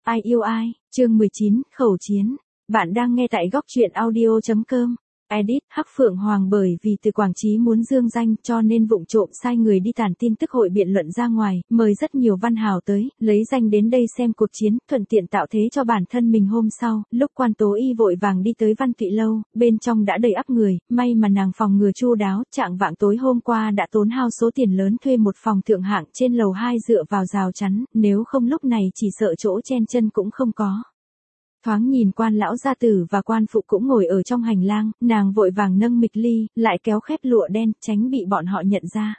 Ai yêu ai, chương 19, khẩu chiến. Bạn đang nghe tại góc truyện audio.com. Edit, Hắc Phượng Hoàng bởi vì từ Quảng Chí muốn dương danh cho nên vụng trộm sai người đi tản tin tức hội biện luận ra ngoài, mời rất nhiều văn hào tới, lấy danh đến đây xem cuộc chiến, thuận tiện tạo thế cho bản thân mình. Hôm sau, lúc Quan Tố Y vội vàng đi tới Văn Thụy Lâu, bên trong đã đầy ắp người, may mà nàng phòng ngừa chu đáo, trạng vạng tối hôm qua đã tốn hao số tiền lớn thuê một phòng thượng hạng trên lầu 2 dựa vào rào chắn, nếu không lúc này chỉ sợ chỗ chen chân cũng không có. Thoáng nhìn Quan lão gia tử và Quan phụ cũng ngồi ở trong hành lang, nàng vội vàng nâng mịch ly, lại kéo khép lụa đen, tránh bị bọn họ nhận ra.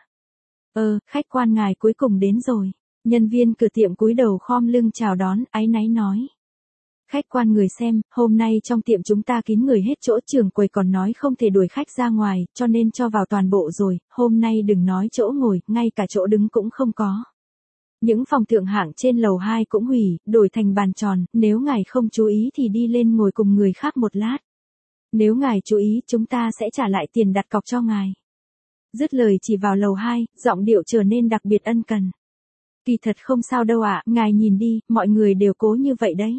Khách quan ngài cuối cùng đến rồi. Nhân viên cửa tiệm cúi đầu khom lưng chào đón, áy náy nói. Khách quan người xem, hôm nay trong tiệm chúng ta kín người hết chỗ, trưởng quầy còn nói không thể đuổi khách ra ngoài, cho nên cho vào toàn bộ rồi, hôm nay đừng nói chỗ ngồi, ngay cả chỗ đứng cũng không có. Những phòng thượng hạng trên lầu 2 cũng hủy, đổi thành bàn tròn, nếu ngài không chú ý thì đi lên ngồi cùng người khác một lát. Nếu ngài chú ý chúng ta sẽ trả lại tiền đặt cọc cho ngài. Dứt lời chỉ vào lầu 2, giọng điệu trở nên đặc biệt ân cần. Kỳ thật không sao đâu ạ, ngài nhìn đi, mọi người đều cố như vậy đấy.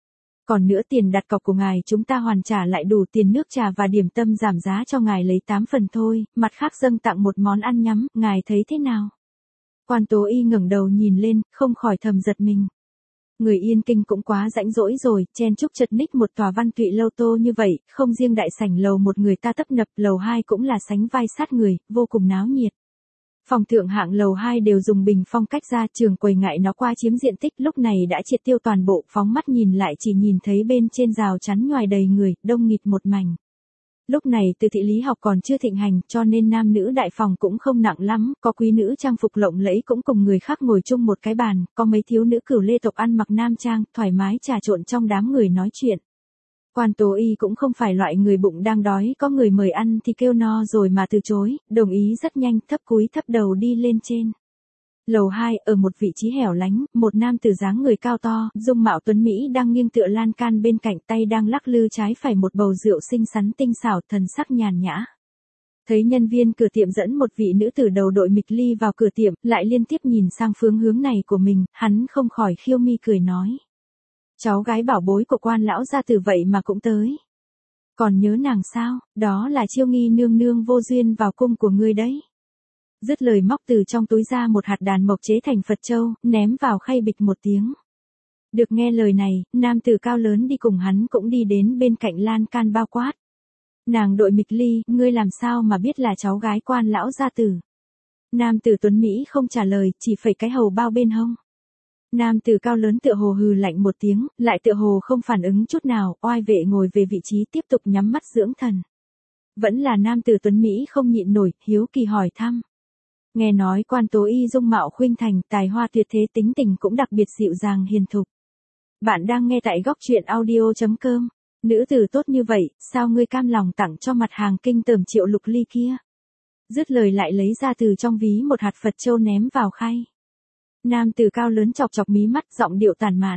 Còn nữa tiền đặt cọc của ngài chúng ta hoàn trả lại đủ tiền nước trà và điểm tâm giảm giá cho ngài lấy 8 phần thôi, mặt khác dâng tặng một món ăn nhắm, ngài thấy thế nào? Quan Tố Y ngẩng đầu nhìn lên, không khỏi thầm giật mình. Người Yên Kinh cũng quá rãnh rỗi rồi, chen chúc chật ních một tòa Văn Thụy Lâu tô như vậy, không riêng đại sảnh lầu một người ta tấp nập, lầu 2 cũng là sánh vai sát người, vô cùng náo nhiệt. Phòng thượng hạng lầu 2 đều dùng bình phong cách ra, trường quầy ngại nó qua chiếm diện tích, lúc này đã triệt tiêu toàn bộ, phóng mắt nhìn lại chỉ nhìn thấy bên trên rào chắn ngoài đầy người, đông nghịt một mảnh. Lúc này từ thị lý học còn chưa thịnh hành, cho nên nam nữ đại phòng cũng không nặng lắm, có quý nữ trang phục lộng lẫy cũng cùng người khác ngồi chung một cái bàn, có mấy thiếu nữ cửu lê tộc ăn mặc nam trang, thoải mái trà trộn trong đám người nói chuyện. Quan Tố Y cũng không phải loại người bụng đang đói, có người mời ăn thì kêu no rồi mà từ chối, đồng ý rất nhanh, thấp cúi thấp đầu đi lên trên. Lầu 2, ở một vị trí hẻo lánh, một nam tử dáng người cao to, dung mạo tuấn Mỹ đang nghiêng tựa lan can bên cạnh, tay đang lắc lư trái phải một bầu rượu xinh xắn tinh xảo, thần sắc nhàn nhã. Thấy nhân viên cửa tiệm dẫn một vị nữ tử đầu đội mịch ly vào cửa tiệm, lại liên tiếp nhìn sang phương hướng này của mình, hắn không khỏi khiêu mi cười nói. Cháu gái bảo bối của Quan lão gia tử vậy mà cũng tới. Còn nhớ nàng sao, đó là Chiêu Nghi nương nương vô duyên vào cung của ngươi đấy. Dứt lời móc từ trong túi ra một hạt đàn mộc chế thành Phật châu, ném vào khay bịch một tiếng. Được nghe lời này, nam tử cao lớn đi cùng hắn cũng đi đến bên cạnh lan can bao quát. Nàng đội mịch ly, ngươi làm sao mà biết là cháu gái Quan lão gia tử? Nam tử tuấn Mỹ không trả lời, chỉ phẩy cái hầu bao bên hông. Nam tử cao lớn tựa hồ hừ lạnh một tiếng, lại tựa hồ không phản ứng chút nào, oai vệ ngồi về vị trí tiếp tục nhắm mắt dưỡng thần. Vẫn là nam tử tuấn Mỹ không nhịn nổi, hiếu kỳ hỏi thăm. Nghe nói Quan Tố Y dung mạo khuynh thành, tài hoa tuyệt thế, tính tình cũng đặc biệt dịu dàng hiền thục. Bạn đang nghe tại góc truyện audio.com. Nữ tử tốt như vậy, sao ngươi cam lòng tặng cho mặt hàng kinh tởm Triệu Lục Ly kia? Dứt lời lại lấy ra từ trong ví một hạt Phật châu ném vào khay. Nam tử cao lớn chọc chọc mí mắt, giọng điệu tàn mạn.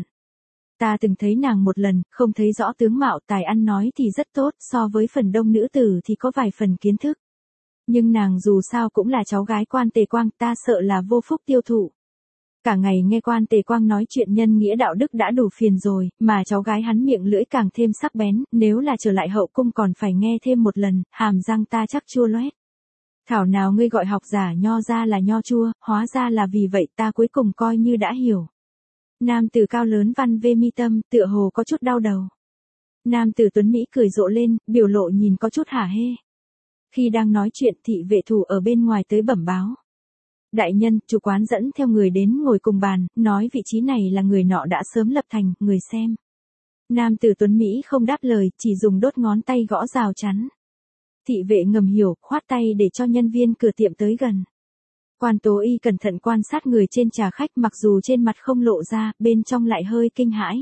Ta từng thấy nàng một lần, không thấy rõ tướng mạo, tài ăn nói thì rất tốt, so với phần đông nữ tử thì có vài phần kiến thức. Nhưng nàng dù sao cũng là cháu gái Quan Tề Quang, ta sợ là vô phúc tiêu thụ. Cả ngày nghe Quan Tề Quang nói chuyện nhân nghĩa đạo đức đã đủ phiền rồi, mà cháu gái hắn miệng lưỡi càng thêm sắc bén, nếu là trở lại hậu cung còn phải nghe thêm một lần, hàm răng ta chắc chua loét. Thảo nào ngươi gọi học giả nho ra là nho chua, hóa ra là vì vậy, ta cuối cùng coi như đã hiểu. Nam tử cao lớn văn vê mi tâm, tựa hồ có chút đau đầu. Nam tử tuấn Mỹ cười rộ lên, biểu lộ nhìn có chút hả hê. Khi đang nói chuyện, thị vệ thủ ở bên ngoài tới bẩm báo. Đại nhân, chủ quán dẫn theo người đến ngồi cùng bàn, nói vị trí này là người nọ đã sớm lập thành, người xem. Nam tử tuấn Mỹ không đáp lời, chỉ dùng đốt ngón tay gõ rào chắn. Thị vệ ngầm hiểu, khoát tay để cho nhân viên cửa tiệm tới gần. Quan Tố Y cẩn thận quan sát người trên trà khách, mặc dù trên mặt không lộ ra, bên trong lại hơi kinh hãi.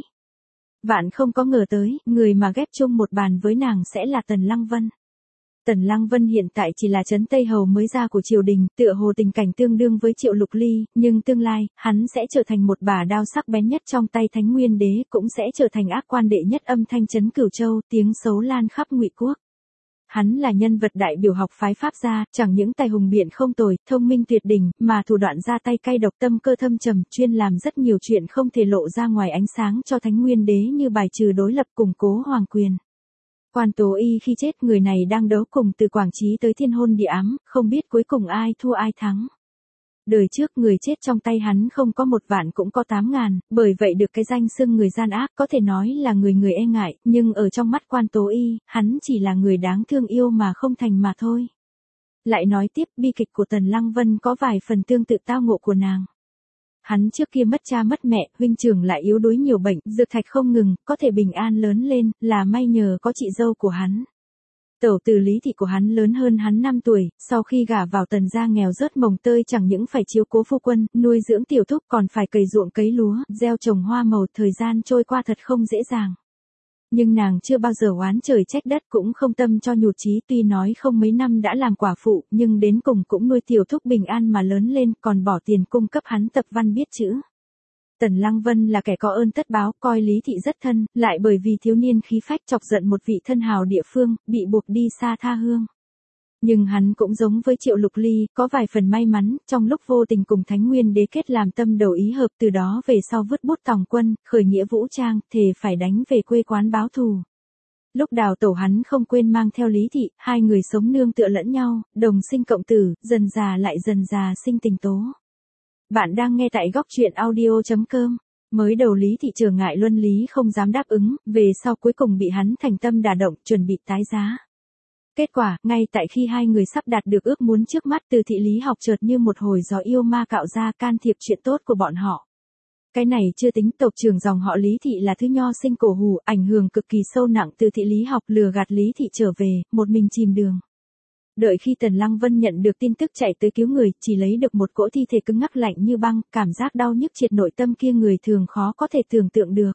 Vạn không có ngờ tới, người mà ghép chung một bàn với nàng sẽ là Tần Lăng Vân. Tần Lăng Vân hiện tại chỉ là trấn Tây Hầu mới ra của triều đình, tựa hồ tình cảnh tương đương với Triệu Lục Ly, nhưng tương lai, hắn sẽ trở thành một bả đao sắc bén nhất trong tay Thánh Nguyên Đế, cũng sẽ trở thành ác quan đệ nhất âm thanh trấn Cửu Châu, tiếng xấu lan khắp Ngụy Quốc. hắn là nhân vật đại biểu học phái Pháp gia, chẳng những tài hùng biện không tồi, thông minh tuyệt đỉnh, mà thủ đoạn ra tay cay độc tâm cơ thâm trầm, chuyên làm rất nhiều chuyện không thể lộ ra ngoài ánh sáng cho Thánh Nguyên Đế như bài trừ đối lập củng cố hoàng quyền. Quan Tố Y khi chết, người này đang đấu cùng từ Quảng Trí tới thiên hôn địa ám, không biết cuối cùng ai thua ai thắng. Đời trước người chết trong tay hắn không có 1.000.000 cũng có 8.000, bởi vậy được cái danh xưng người gian ác, có thể nói là người e ngại, nhưng ở trong mắt Quan Tố Y, hắn chỉ là người đáng thương yêu mà không thành mà thôi. Lại nói tiếp, bi kịch của Tần Lăng Vân có vài phần tương tự tao ngộ của nàng. Hắn trước kia mất cha mất mẹ, huynh trưởng lại yếu đuối nhiều bệnh, dược thạch không ngừng, có thể bình an lớn lên, là may nhờ có chị dâu của hắn. Tẩu tử Lý thị của hắn lớn hơn hắn 5 tuổi, sau khi gả vào Tần gia nghèo rớt mồng tơi, chẳng những phải chiếu cố phu quân, nuôi dưỡng tiểu thúc, còn phải cày ruộng cấy lúa, gieo trồng hoa màu, thời gian trôi qua thật không dễ dàng. Nhưng nàng chưa bao giờ oán trời trách đất, cũng không tâm cho nhụt chí, tuy nói không mấy năm đã làm quả phụ, nhưng đến cùng cũng nuôi tiểu thúc bình an mà lớn lên, còn bỏ tiền cung cấp hắn tập văn biết chữ. Tần Lăng Vân là kẻ có ơn tất báo, coi Lý thị rất thân, lại bởi vì thiếu niên khí phách chọc giận một vị thân hào địa phương, bị buộc đi xa tha hương. Nhưng hắn cũng giống với Triệu Lục Ly, có vài phần may mắn, trong lúc vô tình cùng Thánh Nguyên Đế kết làm tâm đầu ý hợp, từ đó về sau vứt bút tòng quân, khởi nghĩa vũ trang, thề phải đánh về quê quán báo thù. Lúc đào tẩu hắn không quên mang theo Lý thị, hai người sống nương tựa lẫn nhau, đồng sinh cộng tử, dần già sinh tình tố. Bạn đang nghe tại góc truyện audio.com. Mới đầu Lý thị trở ngại luân lý không dám đáp ứng, về sau cuối cùng bị hắn thành tâm đả động, chuẩn bị tái giá. Kết quả, ngay tại khi hai người sắp đạt được ước muốn trước mắt, Từ thị Lý học chợt như một hồi gió yêu ma cạo ra, can thiệp chuyện tốt của bọn họ. Cái này chưa tính, tộc trưởng dòng họ Lý thị là thứ nho sinh cổ hủ, ảnh hưởng cực kỳ sâu nặng, Từ thị Lý học lừa gạt Lý thị trở về, một mình chìm đường. Đợi khi Tần Lăng Vân nhận được tin tức chạy tới cứu người, chỉ lấy được một cỗ thi thể cứng ngắc lạnh như băng, cảm giác đau nhức triệt nội tâm kia người thường khó có thể tưởng tượng được.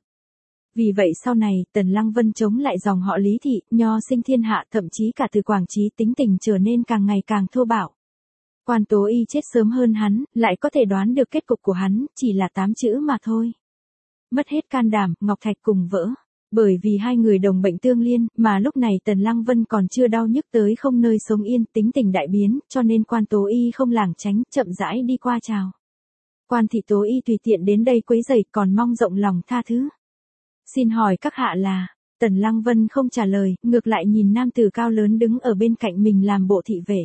Vì vậy sau này, Tần Lăng Vân chống lại dòng họ Lý thị, nho sinh thiên hạ, thậm chí cả từ Quảng Trí, tính tình trở nên càng ngày càng thô bạo. Quan Tố Y chết sớm hơn hắn, lại có thể đoán được kết cục của hắn, chỉ là 8 chữ mà thôi. Mất hết can đảm, ngọc thạch cùng vỡ. Bởi vì hai người đồng bệnh tương liên, mà lúc này Tần Lăng Vân còn chưa đau nhức tới không nơi sống yên, tính tình đại biến, cho nên Quan Tố Y không lảng tránh, chậm rãi đi qua chào. Quan thị Tố Y tùy tiện đến đây quấy rầy, còn mong rộng lòng tha thứ. Xin hỏi các hạ là? Tần Lăng Vân không trả lời, ngược lại nhìn nam tử cao lớn đứng ở bên cạnh mình làm bộ thị vệ.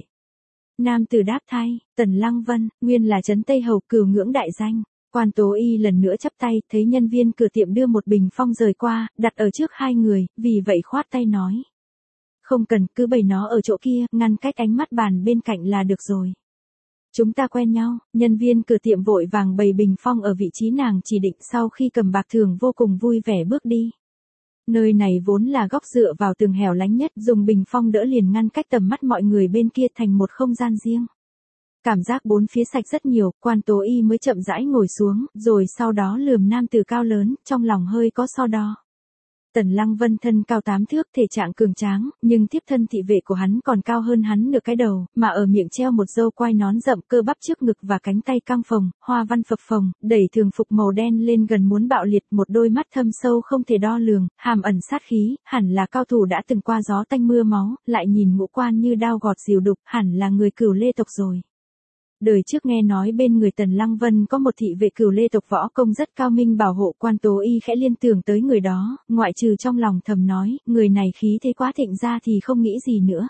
Nam tử đáp thay, Tần Lăng Vân, nguyên là trấn Tây Hầu, cửu ngưỡng đại danh. Quan Tố Y lần nữa chắp tay, thấy nhân viên cửa tiệm đưa một bình phong rời qua, đặt ở trước hai người, vì vậy khoát tay nói. Không cần, cứ bày nó ở chỗ kia, ngăn cách ánh mắt bàn bên cạnh là được rồi. Chúng ta quen nhau, nhân viên cửa tiệm vội vàng bày bình phong ở vị trí nàng chỉ định, sau khi cầm bạc thưởng vô cùng vui vẻ bước đi. Nơi này vốn là góc dựa vào tường hẻo lánh nhất, dùng bình phong đỡ liền ngăn cách tầm mắt mọi người bên kia thành một không gian riêng. Cảm giác bốn phía sạch rất nhiều, Quan Tố Y mới chậm rãi ngồi xuống, rồi sau đó lườm nam tử cao lớn, trong lòng hơi có so đo. Tần Lăng Vân thân cao 8 thước, thể trạng cường tráng, nhưng tiếp thân thị vệ của hắn còn cao hơn hắn nửa cái đầu, mà ở miệng treo một râu quai nón rậm, cơ bắp trước ngực và cánh tay căng phồng, hoa văn phập phồng, đẩy thường phục màu đen lên gần muốn bạo liệt, một đôi mắt thâm sâu không thể đo lường, hàm ẩn sát khí, hẳn là cao thủ đã từng qua gió tanh mưa máu, lại nhìn ngũ quan như đao gọt dìu đục, hẳn là người Cửu Lê tộc rồi. Đời trước nghe nói bên người Tần Lăng Vân có một thị vệ Cửu Lê tộc võ công rất cao minh bảo hộ, Quan Tố Y khẽ liên tưởng tới người đó, ngoại trừ trong lòng thầm nói, người này khí thế quá thịnh ra thì không nghĩ gì nữa.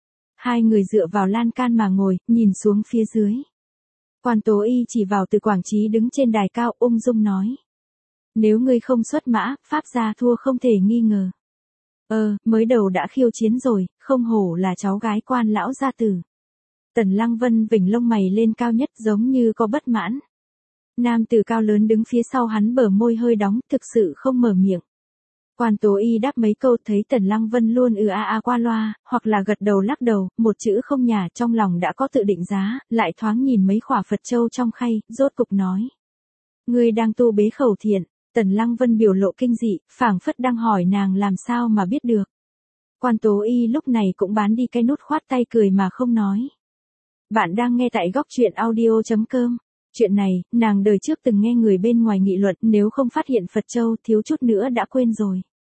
Hai người dựa vào lan can mà ngồi, nhìn xuống phía dưới. Quan Tố Y chỉ vào Từ Quảng Trí đứng trên đài cao, ung dung nói. Nếu ngươi không xuất mã, Pháp gia thua không thể nghi ngờ. Mới đầu đã khiêu chiến rồi, không hổ là cháu gái Quan lão gia tử. Tần Lăng Vân vểnh lông mày lên cao nhất, giống như có bất mãn. Nam tử cao lớn đứng phía sau hắn bờ môi hơi đóng, thực sự không mở miệng. Quan Tố Y đáp mấy câu, thấy Tần Lăng Vân luôn qua loa, hoặc là gật đầu lắc đầu, một chữ không nhả, trong lòng đã có tự định giá, lại thoáng nhìn mấy khỏa Phật châu trong khay, rốt cục nói. Ngươi đang tu bế khẩu thiện. Tần Lăng Vân biểu lộ kinh dị, phảng phất đang hỏi nàng làm sao mà biết được. Quan Tố Y lúc này cũng bán đi cái nút khoát tay cười mà không nói. Bạn đang nghe tại góc truyện audio.com. Chuyện này, nàng đời trước từng nghe người bên ngoài nghị luận, nếu không phát hiện Phật Châu thiếu chút nữa đã quên rồi.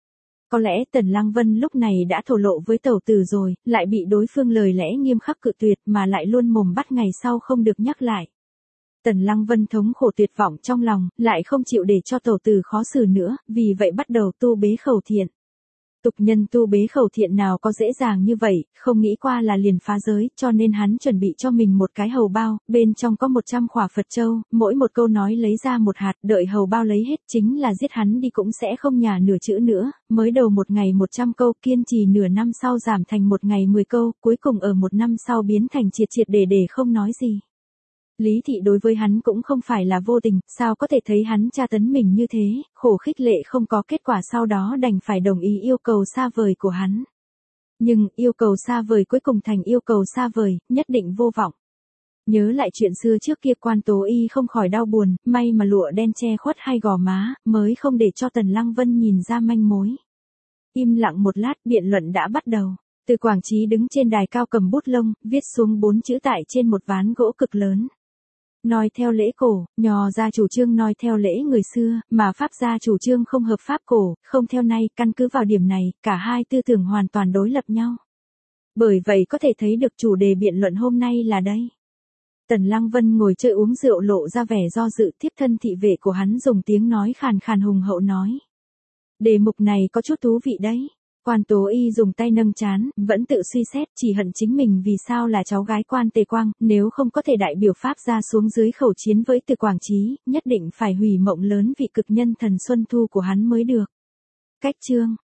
Có lẽ Tần Lăng Vân lúc này đã thổ lộ với Tẩu Tử rồi, lại bị đối phương lời lẽ nghiêm khắc cự tuyệt mà lại luôn mồm bắt ngày sau không được nhắc lại. Tần Lăng Vân thống khổ tuyệt vọng trong lòng, lại không chịu để cho Tẩu Tử khó xử nữa, vì vậy bắt đầu tu bế khẩu thiện. Tục nhân tu bế khẩu thiện nào có dễ dàng như vậy, không nghĩ qua là liền phá giới, cho nên hắn chuẩn bị cho mình một cái hầu bao, bên trong có 100 khỏa Phật châu, mỗi một câu nói lấy ra một hạt, đợi hầu bao lấy hết chính là giết hắn đi cũng sẽ không nhả nửa chữ nữa, mới đầu một ngày 100 câu, kiên trì nửa năm sau giảm thành một ngày 10 câu, cuối cùng ở một năm sau biến thành triệt triệt để không nói gì. Lý Thị đối với hắn cũng không phải là vô tình, sao có thể thấy hắn tra tấn mình như thế, khổ khích lệ không có kết quả, sau đó đành phải đồng ý yêu cầu xa vời của hắn. Nhưng, yêu cầu xa vời cuối cùng thành yêu cầu xa vời, nhất định vô vọng. Nhớ lại chuyện xưa trước kia, Quan Tố Y không khỏi đau buồn, may mà lụa đen che khuất hai gò má, mới không để cho Tần Lăng Vân nhìn ra manh mối. Im lặng một lát, biện luận đã bắt đầu. Từ Quảng Chí đứng trên đài cao cầm bút lông, viết xuống 4 chữ tại trên một ván gỗ cực lớn. Noi theo lễ cổ, Nho gia chủ trương noi theo lễ người xưa, mà Pháp gia chủ trương không hợp pháp cổ, không theo nay, căn cứ vào điểm này, cả hai tư tưởng hoàn toàn đối lập nhau. Bởi vậy có thể thấy được chủ đề biện luận hôm nay là đây. Tần Lăng Vân ngồi chơi uống rượu lộ ra vẻ do dự, thiếp thân thị vệ của hắn dùng tiếng nói khàn khàn hùng hậu nói. Đề mục này có chút thú vị đấy. Quan Tố Y dùng tay nâng trán, vẫn tự suy xét, chỉ hận chính mình vì sao là cháu gái Quan Tề Quang, nếu không có thể đại biểu Pháp ra xuống dưới khẩu chiến với Từ Quảng Chí, nhất định phải hủy mộng lớn vị cực nhân thần Xuân Thu của hắn mới được. Cách chương